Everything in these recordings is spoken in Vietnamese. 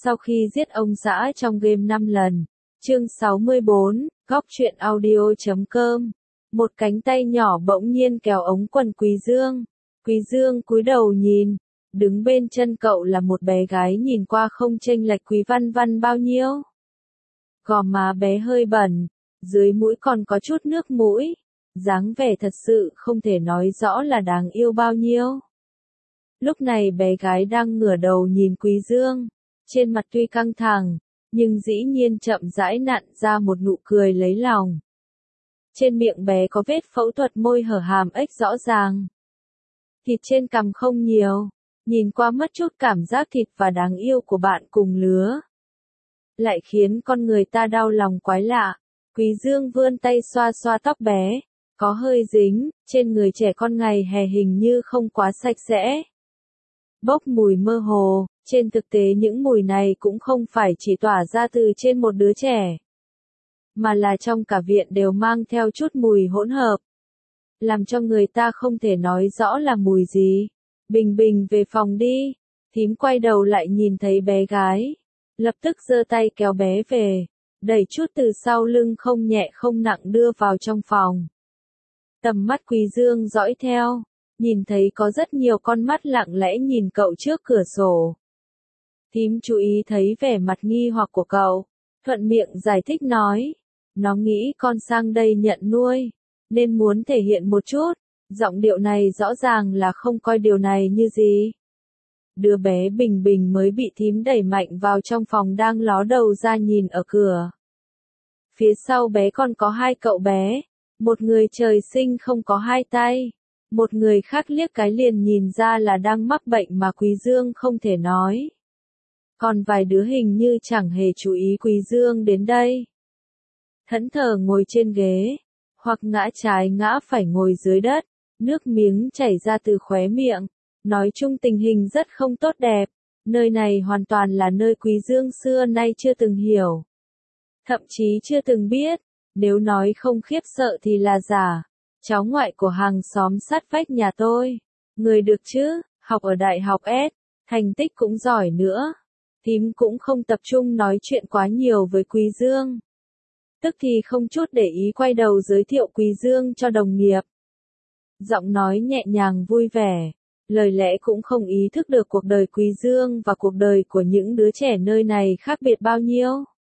Sau khi giết ông xã trong game 5 lần. Chương 64, góc truyện audio.com. Một cánh tay nhỏ bỗng nhiên kéo ống quần Quý Dương. Quý Dương cúi đầu nhìn, đứng bên chân cậu là một bé gái nhìn qua không chênh lệch Quý Văn Văn bao nhiêu. Gò má bé hơi bẩn, dưới mũi còn có chút nước mũi, dáng vẻ thật sự không thể nói rõ là đáng yêu bao nhiêu. Lúc này bé gái đang ngửa đầu nhìn Quý Dương, trên mặt tuy căng thẳng, nhưng dĩ nhiên chậm rãi nặn ra một nụ cười lấy lòng. Trên miệng bé có vết phẫu thuật môi hở hàm ếch rõ ràng. Thịt trên cằm không nhiều, nhìn qua mất chút cảm giác thịt và đáng yêu của bạn cùng lứa. Lại khiến con người ta đau lòng quái lạ. Quý Dương vươn tay xoa xoa tóc bé, có hơi dính, trên người trẻ con ngày hè hình như không quá sạch sẽ. Bốc mùi mơ hồ, trên thực tế những mùi này cũng không phải chỉ tỏa ra từ trên một đứa trẻ, mà là trong cả viện đều mang theo chút mùi hỗn hợp, làm cho người ta không thể nói rõ là mùi gì. Bình Bình về phòng đi. Thím quay đầu lại nhìn thấy bé gái, lập tức giơ tay kéo bé về, đẩy chút từ sau lưng không nhẹ không nặng đưa vào trong phòng. Tầm mắt Quý Dương dõi theo, nhìn thấy có rất nhiều con mắt lặng lẽ nhìn cậu trước cửa sổ. Thím chú ý thấy vẻ mặt nghi hoặc của cậu, thuận miệng giải thích nói, nó nghĩ con sang đây nhận nuôi, nên muốn thể hiện một chút, giọng điệu này rõ ràng là không coi điều này như gì. Đứa bé Bình Bình mới bị thím đẩy mạnh vào trong phòng đang ló đầu ra nhìn ở cửa. Phía sau bé còn có hai cậu bé, một người trời sinh không có hai tay, một người khác liếc cái liền nhìn ra là đang mắc bệnh mà Quý Dương không thể nói. Còn vài đứa hình như chẳng hề chú ý Quý Dương đến đây. Thẫn thờ ngồi trên ghế, hoặc ngã trái ngã phải ngồi dưới đất, nước miếng chảy ra từ khóe miệng. Nói chung tình hình rất không tốt đẹp, nơi này hoàn toàn là nơi Quý Dương xưa nay chưa từng hiểu. Thậm chí chưa từng biết, nếu nói không khiếp sợ thì là giả. Cháu ngoại của hàng xóm sát vách nhà tôi, người được chứ, học ở đại học S, thành tích cũng giỏi nữa. Thím cũng không tập trung nói chuyện quá nhiều với Quý Dương. Tức thì không chút để ý quay đầu giới thiệu Quý Dương cho đồng nghiệp. Giọng nói nhẹ nhàng vui vẻ, lời lẽ cũng không ý thức được cuộc đời Quý Dương và cuộc đời của những đứa trẻ nơi này khác biệt bao nhiêu.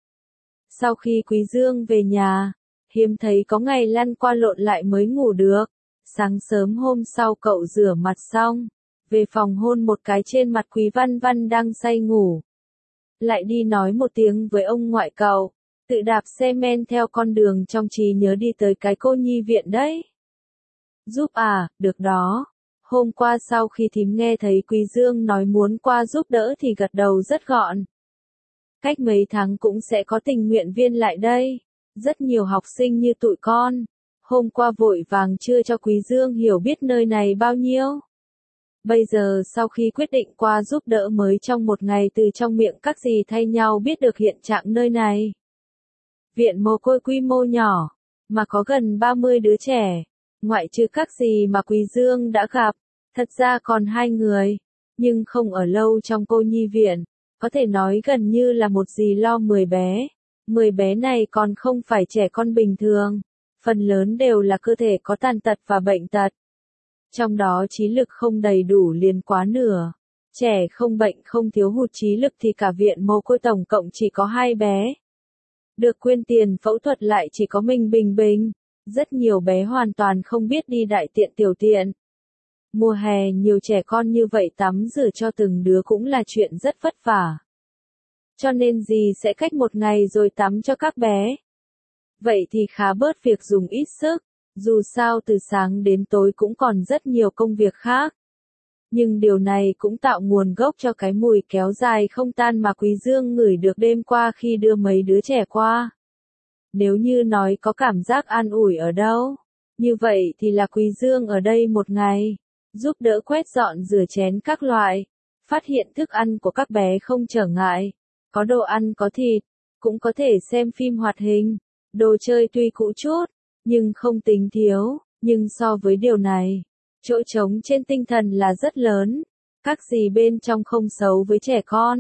Sau khi Quý Dương về nhà, hiếm thấy có ngày lăn qua lộn lại mới ngủ được. Sáng sớm hôm sau cậu rửa mặt xong, về phòng hôn một cái trên mặt Quý Văn Văn đang say ngủ. Lại đi nói một tiếng với ông ngoại cậu, tự đạp xe men theo con đường trong trí nhớ đi tới cái cô nhi viện đấy. Giúp à, được đó. Hôm qua sau khi thím nghe thấy Quý Dương nói muốn qua giúp đỡ thì gật đầu rất gọn. Cách mấy tháng cũng sẽ có tình nguyện viên lại đây. Rất nhiều học sinh như tụi con. Hôm qua vội vàng chưa cho Quý Dương hiểu biết nơi này bao nhiêu. Bây giờ sau khi quyết định qua giúp đỡ mới trong một ngày từ trong miệng các dì thay nhau biết được hiện trạng nơi này. Viện mồ côi quy mô nhỏ, mà có gần 30 đứa trẻ. Ngoại trừ các dì mà Quý Dương đã gặp, thật ra còn 2 người, nhưng không ở lâu trong cô nhi viện, có thể nói gần như là một dì lo 10 bé. 10 bé này còn không phải trẻ con bình thường, phần lớn đều là cơ thể có tàn tật và bệnh tật. Trong đó trí lực không đầy đủ liền quá nửa. Trẻ không bệnh không thiếu hụt trí lực thì cả viện mồ côi tổng cộng chỉ có 2 bé. Được quyên tiền phẫu thuật lại chỉ có mình Bình Bình. Rất nhiều bé hoàn toàn không biết đi đại tiện tiểu tiện. Mùa hè nhiều trẻ con như vậy tắm rửa cho từng đứa cũng là chuyện rất vất vả. Cho nên dì sẽ cách một ngày rồi tắm cho các bé. Vậy thì khá bớt việc dùng ít sức, dù sao từ sáng đến tối cũng còn rất nhiều công việc khác. Nhưng điều này cũng tạo nguồn gốc cho cái mùi kéo dài không tan mà Quý Dương ngửi được đêm qua khi đưa mấy đứa trẻ qua. Nếu như nói có cảm giác an ủi ở đâu, như vậy thì là Quý Dương ở đây một ngày, giúp đỡ quét dọn rửa chén các loại, phát hiện thức ăn của các bé không trở ngại, có đồ ăn có thịt, cũng có thể xem phim hoạt hình, đồ chơi tuy cũ chút, nhưng không tính thiếu, nhưng so với điều này, chỗ trống trên tinh thần là rất lớn. Các dì bên trong không xấu với trẻ con,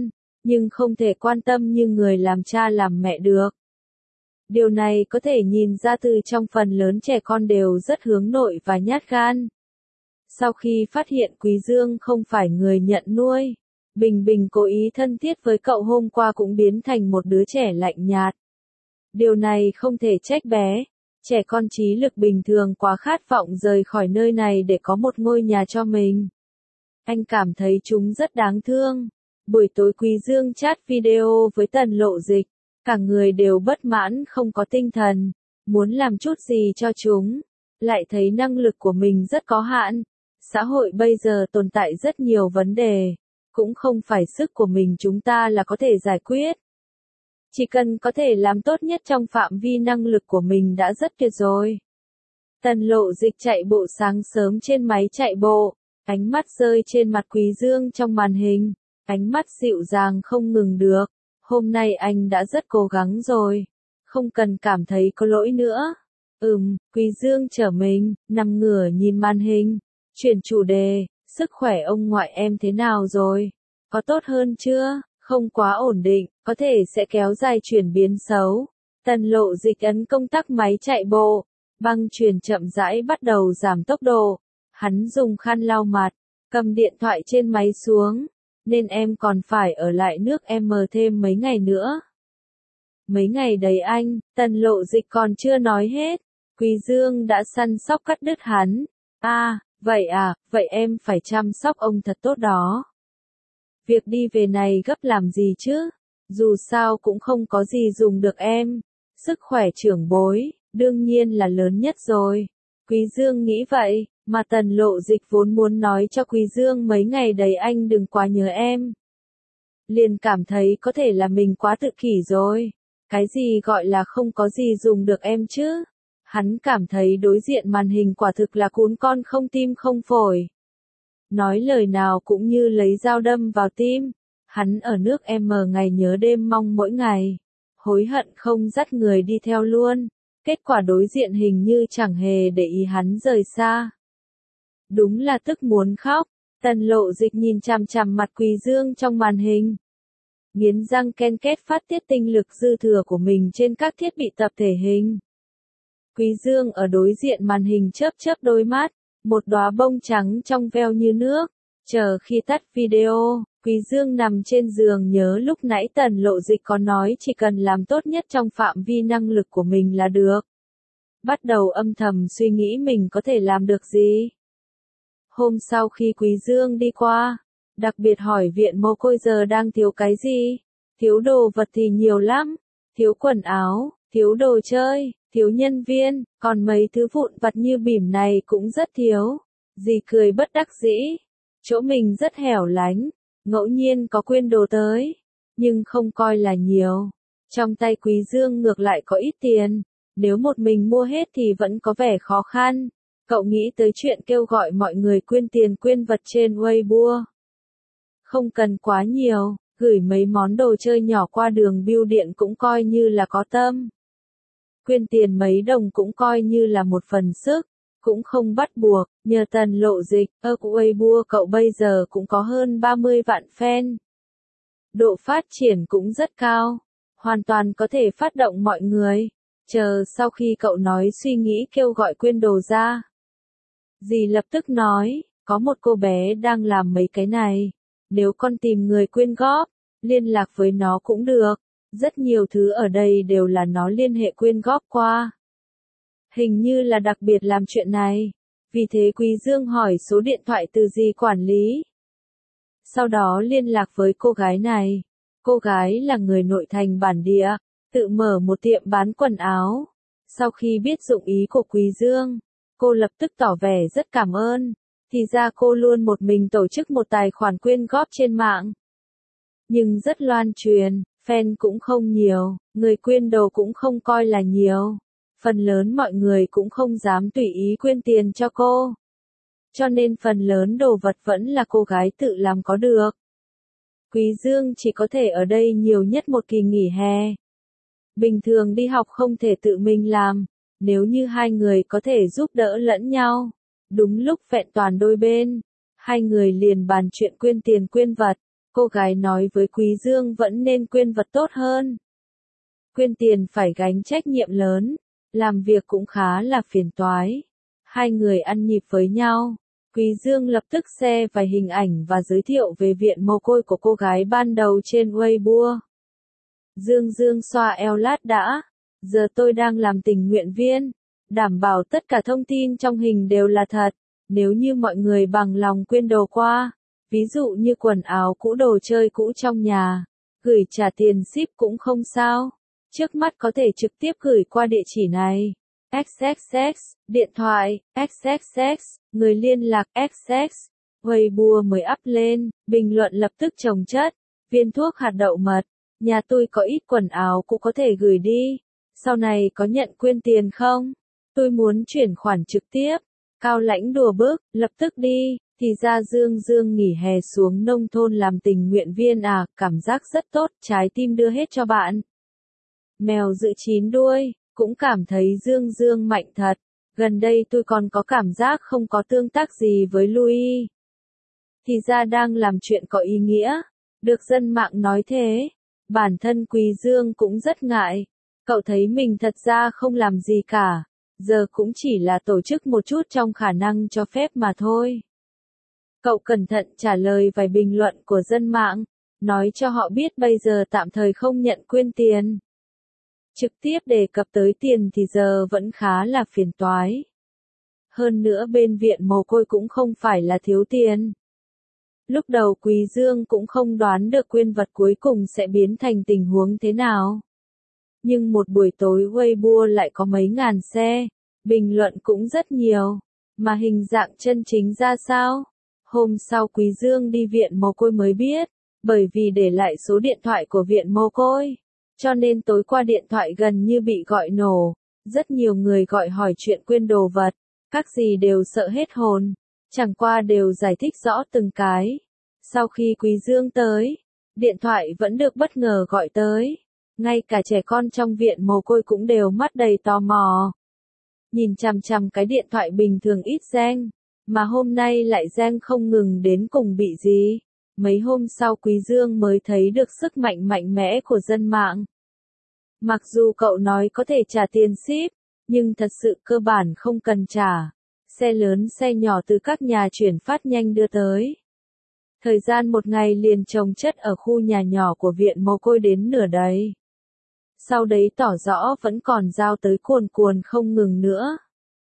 nhưng không thể quan tâm như người làm cha làm mẹ được. Điều này có thể nhìn ra từ trong phần lớn trẻ con đều rất hướng nội và nhát gan. Sau khi phát hiện Quý Dương không phải người nhận nuôi, Bình Bình cố ý thân thiết với cậu hôm qua cũng biến thành một đứa trẻ lạnh nhạt. Điều này không thể trách bé, trẻ con trí lực bình thường quá khát vọng rời khỏi nơi này để có một ngôi nhà cho mình. Anh cảm thấy chúng rất đáng thương. Buổi tối Quý Dương chat video với Tần Lộ Dịch, cả người đều bất mãn không có tinh thần, muốn làm chút gì cho chúng, lại thấy năng lực của mình rất có hạn. Xã hội bây giờ tồn tại rất nhiều vấn đề, cũng không phải sức của mình chúng ta là có thể giải quyết. Chỉ cần có thể làm tốt nhất trong phạm vi năng lực của mình đã rất tuyệt rồi. Tần Lộ Dịch chạy bộ sáng sớm trên máy chạy bộ, ánh mắt rơi trên mặt Quý Dương trong màn hình, ánh mắt dịu dàng không ngừng được. Hôm nay anh đã rất cố gắng rồi, không cần cảm thấy có lỗi nữa. Quý Dương trở mình, nằm ngửa nhìn màn hình, chuyển chủ đề, sức khỏe ông ngoại em thế nào rồi? Có tốt hơn chưa? Không quá ổn định, có thể sẽ kéo dài chuyển biến xấu. Tần Lộ Dịch ấn công tắc máy chạy bộ, băng chuyền chậm rãi bắt đầu giảm tốc độ. Hắn dùng khăn lau mặt, cầm điện thoại trên máy xuống, nên em còn phải ở lại nước M thêm mấy ngày nữa. Mấy ngày đấy anh, Tần Lộ Dịch còn chưa nói hết, Quý Dương đã săn sóc cắt đứt hắn. Vậy em phải chăm sóc ông thật tốt đó. Việc đi về này gấp làm gì chứ? Dù sao cũng không có gì dùng được em. Sức khỏe trưởng bối, đương nhiên là lớn nhất rồi. Quý Dương nghĩ vậy, mà Tần Lộ Dịch vốn muốn nói cho Quý Dương mấy ngày đấy anh đừng quá nhớ em. Liền cảm thấy có thể là mình quá tự kỷ rồi. Cái gì gọi là không có gì dùng được em chứ? Hắn cảm thấy đối diện màn hình quả thực là cún con không tim không phổi. Nói lời nào cũng như lấy dao đâm vào tim. Hắn ở nước M ngày nhớ đêm mong mỗi ngày. Hối hận không dắt người đi theo luôn. Kết quả đối diện hình như chẳng hề để ý hắn rời xa. Đúng là tức muốn khóc. Tần Lộ Dịch nhìn chằm chằm mặt Quý Dương trong màn hình. Nghiến răng ken két phát tiết tinh lực dư thừa của mình trên các thiết bị tập thể hình. Quý Dương ở đối diện màn hình chớp chớp đôi mắt, một đóa bông trắng trong veo như nước. Chờ khi tắt video, Quý Dương nằm trên giường nhớ lúc nãy Tần Lộ Dịch có nói chỉ cần làm tốt nhất trong phạm vi năng lực của mình là được. Bắt đầu âm thầm suy nghĩ mình có thể làm được gì. Hôm sau khi Quý Dương đi qua, đặc biệt hỏi viện mồ côi giờ đang thiếu cái gì. Thiếu đồ vật thì nhiều lắm, thiếu quần áo, thiếu đồ chơi, thiếu nhân viên, còn mấy thứ vụn vặt như bỉm này cũng rất thiếu. Dì cười bất đắc dĩ. Chỗ mình rất hẻo lánh, ngẫu nhiên có quyên đồ tới, nhưng không coi là nhiều. Trong tay Quý Dương ngược lại có ít tiền, nếu một mình mua hết thì vẫn có vẻ khó khăn. Cậu nghĩ tới chuyện kêu gọi mọi người quyên tiền quyên vật trên Weibo. Không cần quá nhiều, gửi mấy món đồ chơi nhỏ qua đường bưu điện cũng coi như là có tâm. Quyên tiền mấy đồng cũng coi như là một phần sức, cũng không bắt buộc. Nhờ Tần Lộ Dịch, ở Weibo cậu bây giờ cũng có hơn 30 vạn fan. Độ phát triển cũng rất cao, hoàn toàn có thể phát động mọi người. Chờ sau khi cậu nói suy nghĩ kêu gọi quyên đồ ra, dì lập tức nói, có một cô bé đang làm mấy cái này. Nếu con tìm người quyên góp, liên lạc với nó cũng được. Rất nhiều thứ ở đây đều là nó liên hệ quyên góp qua. Hình như là đặc biệt làm chuyện này. Vì thế Quý Dương hỏi số điện thoại từ dì quản lý. Sau đó liên lạc với cô gái này. Cô gái là người nội thành bản địa, tự mở một tiệm bán quần áo. Sau khi biết dụng ý của Quý Dương, cô lập tức tỏ vẻ rất cảm ơn. Thì ra cô luôn một mình tổ chức một tài khoản quyên góp trên mạng. Nhưng rất loan truyền, fan cũng không nhiều, người quyên đồ cũng không coi là nhiều. Phần lớn mọi người cũng không dám tùy ý quyên tiền cho cô. Cho nên phần lớn đồ vật vẫn là cô gái tự làm có được. Quý Dương chỉ có thể ở đây nhiều nhất một kỳ nghỉ hè. Bình thường đi học không thể tự mình làm, nếu như hai người có thể giúp đỡ lẫn nhau. Đúng lúc vẹn toàn đôi bên, hai người liền bàn chuyện quyên tiền quyên vật. Cô gái nói với Quý Dương vẫn nên quyên vật tốt hơn. Quyên tiền phải gánh trách nhiệm lớn, làm việc cũng khá là phiền toái. Hai người ăn nhịp với nhau. Quý Dương lập tức share vài hình ảnh và giới thiệu về viện mồ côi của cô gái ban đầu trên Weibo. Dương xoa eo lát đã. Giờ tôi đang làm tình nguyện viên. Đảm bảo tất cả thông tin trong hình đều là thật. Nếu như mọi người bằng lòng quyên đồ qua, ví dụ như quần áo cũ, đồ chơi cũ trong nhà, gửi trả tiền ship cũng không sao. Trước mắt có thể trực tiếp gửi qua địa chỉ này. XXX, điện thoại, XXX, người liên lạc XX. Weibo mới up lên, bình luận lập tức chồng chất. Viên thuốc hạt đậu mật, nhà tôi có ít quần áo cũng có thể gửi đi. Sau này có nhận quyên tiền không? Tôi muốn chuyển khoản trực tiếp. Cao Lãnh đùa bức, lập tức đi. Thì ra Dương nghỉ hè xuống nông thôn làm tình nguyện viên à, cảm giác rất tốt, trái tim đưa hết cho bạn. Mèo giữ 9 đuôi, cũng cảm thấy Dương mạnh thật. Gần đây tôi còn có cảm giác không có tương tác gì với Louis. Thì ra đang làm chuyện có ý nghĩa. Được dân mạng nói thế. Bản thân Quý Dương cũng rất ngại. Cậu thấy mình thật ra không làm gì cả. Giờ cũng chỉ là tổ chức một chút trong khả năng cho phép mà thôi. Cậu cẩn thận trả lời vài bình luận của dân mạng. Nói cho họ biết bây giờ tạm thời không nhận quyên tiền. Trực tiếp đề cập tới tiền thì giờ vẫn khá là phiền toái. Hơn nữa bên viện mồ côi cũng không phải là thiếu tiền. Lúc đầu Quý Dương cũng không đoán được quyên vật cuối cùng sẽ biến thành tình huống thế nào. Nhưng một buổi tối Weibo lại có mấy ngàn xe, bình luận cũng rất nhiều, mà hình dạng chân chính ra sao? Hôm sau Quý Dương đi viện mồ côi mới biết, bởi vì để lại số điện thoại của viện mồ côi. Cho nên tối qua điện thoại gần như bị gọi nổ, rất nhiều người gọi hỏi chuyện quyên đồ vật, các gì đều sợ hết hồn, chẳng qua đều giải thích rõ từng cái. Sau khi Quý Dương tới, điện thoại vẫn được bất ngờ gọi tới, ngay cả trẻ con trong viện mồ côi cũng đều mắt đầy tò mò. Nhìn chằm chằm cái điện thoại bình thường ít reng, mà hôm nay lại reng không ngừng đến cùng bị gì. Mấy hôm sau Quý Dương mới thấy được sức mạnh mạnh mẽ của dân mạng. Mặc dù cậu nói có thể trả tiền ship, nhưng thật sự cơ bản không cần trả. Xe lớn xe nhỏ từ các nhà chuyển phát nhanh đưa tới. Thời gian một ngày liền chồng chất ở khu nhà nhỏ của viện mồ côi đến nửa đầy. Sau đấy tỏ rõ vẫn còn giao tới cuồn cuồn không ngừng nữa.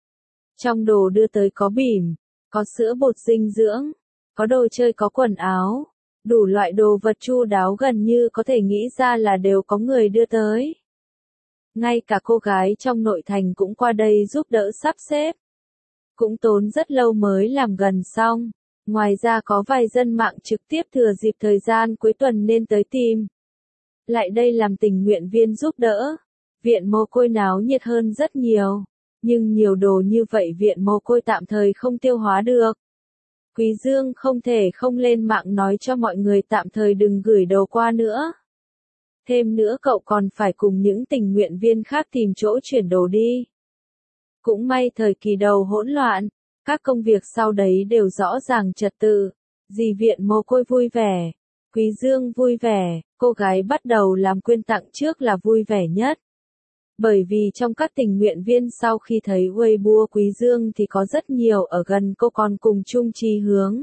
Trong đồ đưa tới có bỉm, có sữa bột dinh dưỡng, có đồ chơi, có quần áo, đủ loại đồ vật chu đáo gần như có thể nghĩ ra là đều có người đưa tới. Ngay cả cô gái trong nội thành cũng qua đây giúp đỡ sắp xếp. Cũng tốn rất lâu mới làm gần xong. Ngoài ra có vài dân mạng trực tiếp thừa dịp thời gian cuối tuần nên tới tìm. Lại đây làm tình nguyện viên giúp đỡ. Viện mồ côi náo nhiệt hơn rất nhiều. Nhưng nhiều đồ như vậy viện mồ côi tạm thời không tiêu hóa được. Quý Dương không thể không lên mạng nói cho mọi người tạm thời đừng gửi đồ qua nữa. Thêm nữa cậu còn phải cùng những tình nguyện viên khác tìm chỗ chuyển đồ đi. Cũng may thời kỳ đầu hỗn loạn, các công việc sau đấy đều rõ ràng trật tự. Dì viện mồ côi vui vẻ, Quý Dương vui vẻ, cô gái bắt đầu làm quyên tặng trước là vui vẻ nhất. Bởi vì trong các tình nguyện viên sau khi thấy Weibo Quý Dương thì có rất nhiều ở gần cô còn cùng chung chí hướng.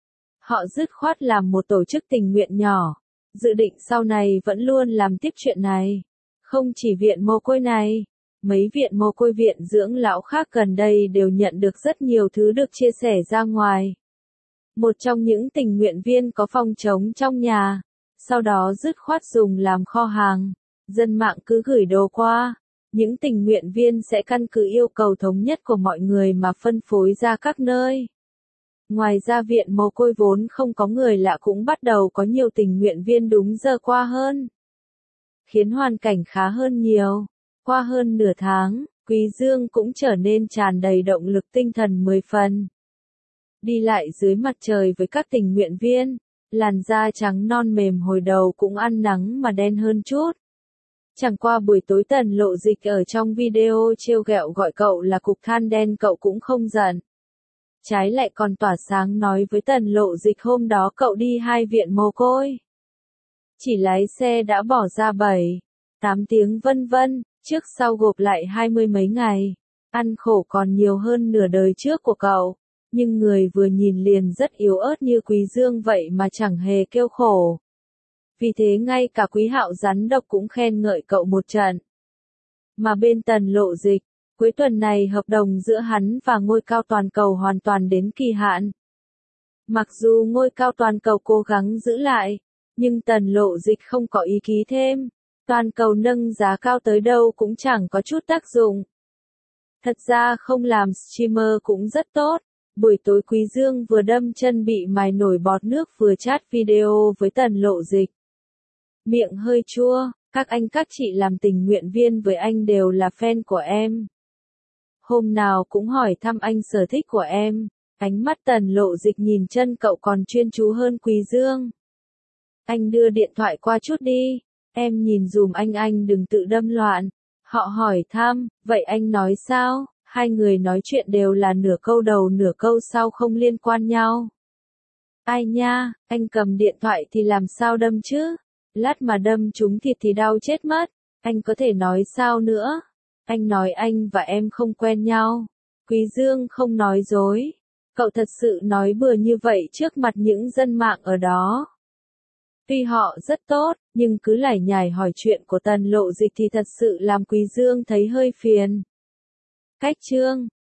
Họ dứt khoát làm một tổ chức tình nguyện nhỏ, dự định sau này vẫn luôn làm tiếp chuyện này. Không chỉ viện mồ côi này, mấy viện mồ côi viện dưỡng lão khác gần đây đều nhận được rất nhiều thứ được chia sẻ ra ngoài. Một trong những tình nguyện viên có phòng trống trong nhà, sau đó dứt khoát dùng làm kho hàng, dân mạng cứ gửi đồ qua. Những tình nguyện viên sẽ căn cứ yêu cầu thống nhất của mọi người mà phân phối ra các nơi. Ngoài ra viện mồ côi vốn không có người lạ cũng bắt đầu có nhiều tình nguyện viên đúng giờ qua hơn. Khiến hoàn cảnh khá hơn nhiều. Qua hơn nửa tháng, Quý Dương cũng trở nên tràn đầy động lực tinh thần 10 phần. Đi lại dưới mặt trời với các tình nguyện viên, làn da trắng non mềm hồi đầu cũng ăn nắng mà đen hơn chút. Chẳng qua buổi tối Tần Lộ Dịch ở trong video trêu ghẹo gọi cậu là cục than đen cậu cũng không giận. Trái lại còn tỏa sáng nói với Tần Lộ Dịch hôm đó cậu đi 2 viện mồ côi. Chỉ lái xe đã bỏ ra 8 tiếng vân vân, trước sau gộp lại 20 mấy ngày. Ăn khổ còn nhiều hơn nửa đời trước của cậu. Nhưng người vừa nhìn liền rất yếu ớt như Quý Dương vậy mà chẳng hề kêu khổ. Vì thế ngay cả Quý Hạo rắn độc cũng khen ngợi cậu một trận. Mà bên Tần Lộ Dịch, cuối tuần này hợp đồng giữa hắn và ngôi cao toàn cầu hoàn toàn đến kỳ hạn. Mặc dù ngôi cao toàn cầu cố gắng giữ lại, nhưng Tần Lộ Dịch không có ý ký thêm. Toàn cầu nâng giá cao tới đâu cũng chẳng có chút tác dụng. Thật ra không làm streamer cũng rất tốt. Buổi tối Quý Dương vừa đâm chân bị mài nổi bọt nước vừa chat video với Tần Lộ Dịch. Miệng hơi chua, các anh các chị làm tình nguyện viên với anh đều là fan của em. Hôm nào cũng hỏi thăm anh sở thích của em. Ánh mắt Tần Lộ Dịch nhìn chân cậu còn chuyên chú hơn Quý Dương. Anh đưa điện thoại qua chút đi. Em nhìn dùm anh đừng tự đâm loạn. Họ hỏi thăm, vậy anh nói sao? Hai người nói chuyện đều là nửa câu đầu nửa câu sau không liên quan nhau. Ai nha, anh cầm điện thoại thì làm sao đâm chứ? Lát mà đâm trúng thịt thì đau chết mất. Anh có thể nói sao nữa? Anh nói anh và em không quen nhau. Quý Dương không nói dối. Cậu thật sự nói bừa như vậy trước mặt những dân mạng ở đó. Tuy họ rất tốt, nhưng cứ lải nhải hỏi chuyện của Tần Lộ Dịch thì thật sự làm Quý Dương thấy hơi phiền. Cách chương